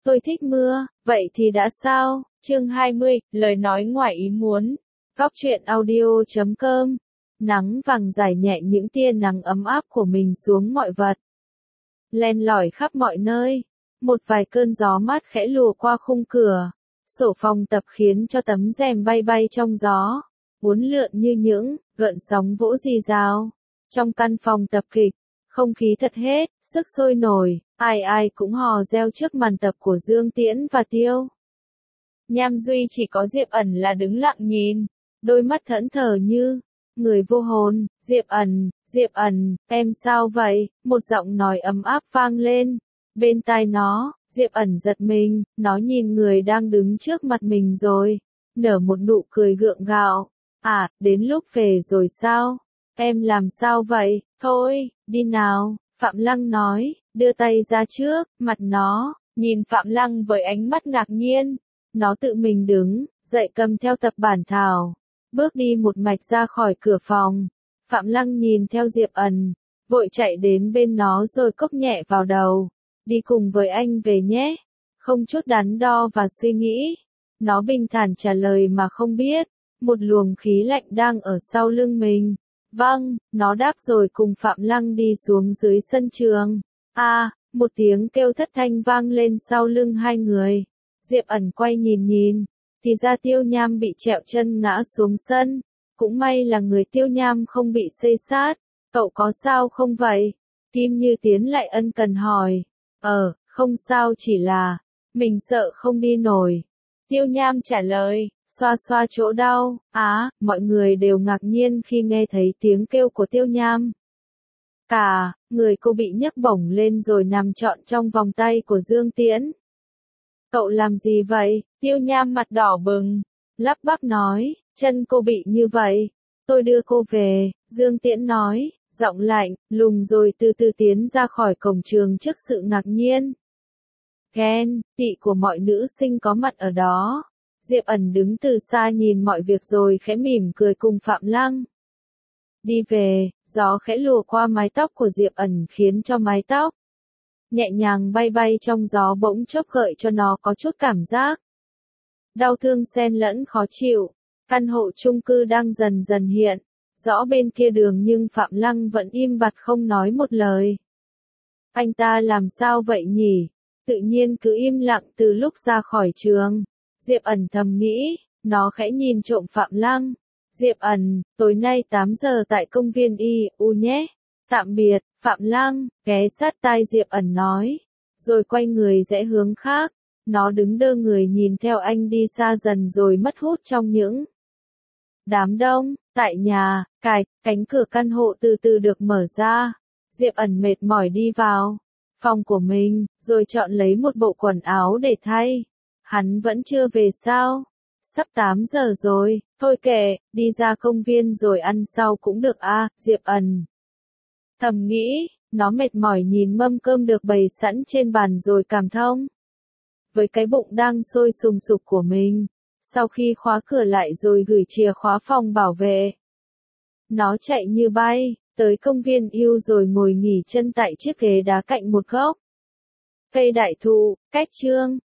Tôi thích mưa, vậy thì đã sao? Chương 20, lời nói ngoài ý muốn. Góc truyện audio.com. Nắng vàng rải nhẹ những tia nắng ấm áp của mình xuống mọi vật. Len lỏi khắp mọi nơi. Một vài cơn gió mát khẽ lùa qua khung cửa. Sổ phòng tập khiến cho tấm rèm bay bay trong gió. Uốn lượn như những gợn sóng vỗ rì rào. Trong căn phòng tập kịch, không khí thật hết, sức sôi nổi, ai ai cũng hò reo trước màn tập của Dương Tiễn và Tiêu. Nham Duy chỉ có Diệp Ẩn là đứng lặng nhìn, đôi mắt thẫn thờ như người vô hồn. Diệp Ẩn, em sao vậy? Một giọng nói ấm áp vang lên. Bên tai nó, Diệp Ẩn giật mình, nó nhìn người đang đứng trước mặt mình rồi, nở một nụ cười gượng gạo. À, đến lúc về rồi sao? Em làm sao vậy? Thôi, đi nào, Phạm Lăng nói, đưa tay ra trước, mặt nó, nhìn Phạm Lăng với ánh mắt ngạc nhiên. Nó tự mình đứng, dậy cầm theo tập bản thảo, bước đi một mạch ra khỏi cửa phòng. Phạm Lăng nhìn theo Diệp Ẩn, vội chạy đến bên nó rồi cốc nhẹ vào đầu. Đi cùng với anh về nhé. Không chút đắn đo và suy nghĩ. Nó bình thản trả lời mà không biết. Một luồng khí lạnh đang ở sau lưng mình. Vâng, nó đáp rồi cùng Phạm Lăng đi xuống dưới sân trường. Một tiếng kêu thất thanh vang lên sau lưng hai người. Diệp Ẩn quay nhìn, thì ra Tiêu Nham bị trẹo chân ngã xuống sân. Cũng may là người Tiêu Nham không bị xây xát. Cậu có sao không vậy? Kim Như tiến lại ân cần hỏi. Không sao, chỉ là mình sợ không đi nổi. Tiêu Nham trả lời, xoa xoa chỗ đau. Mọi người đều ngạc nhiên khi nghe thấy tiếng kêu của Tiêu Nham. Cả người cô bị nhấc bổng lên rồi nằm trọn trong vòng tay của Dương Tiễn. Cậu làm gì vậy? Tiêu Nham mặt đỏ bừng, lắp bắp nói, chân cô bị như vậy. Tôi đưa cô về, Dương Tiễn nói, giọng lạnh, lùng rồi từ từ tiến ra khỏi cổng trường trước sự ngạc nhiên. Ghen tị của mọi nữ sinh có mặt ở đó. Diệp Ẩn đứng từ xa nhìn mọi việc rồi khẽ mỉm cười cùng Phạm Lăng. Đi về, gió khẽ lùa qua mái tóc của Diệp Ẩn khiến cho mái tóc nhẹ nhàng bay bay trong gió bỗng chốc gợi cho nó có chút cảm giác đau thương xen lẫn khó chịu. Căn hộ chung cư đang dần dần hiện rõ bên kia đường nhưng Phạm Lăng vẫn im bặt không nói một lời. Anh ta làm sao vậy nhỉ? Tự nhiên cứ im lặng từ lúc ra khỏi trường. Diệp Ẩn thầm nghĩ, nó khẽ nhìn trộm Phạm Lăng. Diệp Ẩn, tối nay 8 giờ tại công viên IU nhé. Tạm biệt, Phạm Lăng, ghé sát tai Diệp Ẩn nói. Rồi quay người rẽ hướng khác. Nó đứng đơ người nhìn theo anh đi xa dần rồi mất hút trong những đám đông. Tại nhà, cánh cửa căn hộ từ từ được mở ra. Diệp Ẩn mệt mỏi đi vào phòng của mình, rồi chọn lấy một bộ quần áo để thay. Hắn vẫn chưa về sao? Sắp 8 giờ rồi, thôi kệ, đi ra công viên rồi ăn sau cũng được Diệp Ẩn thầm nghĩ. Nó mệt mỏi nhìn mâm cơm được bày sẵn trên bàn rồi cảm thông với cái bụng đang sôi sùng sục của mình. Sau khi khóa cửa lại rồi gửi chìa khóa phòng bảo vệ, nó chạy như bay tới công viên yêu rồi ngồi nghỉ chân tại chiếc ghế đá cạnh một gốc cây đại thụ. Cách chương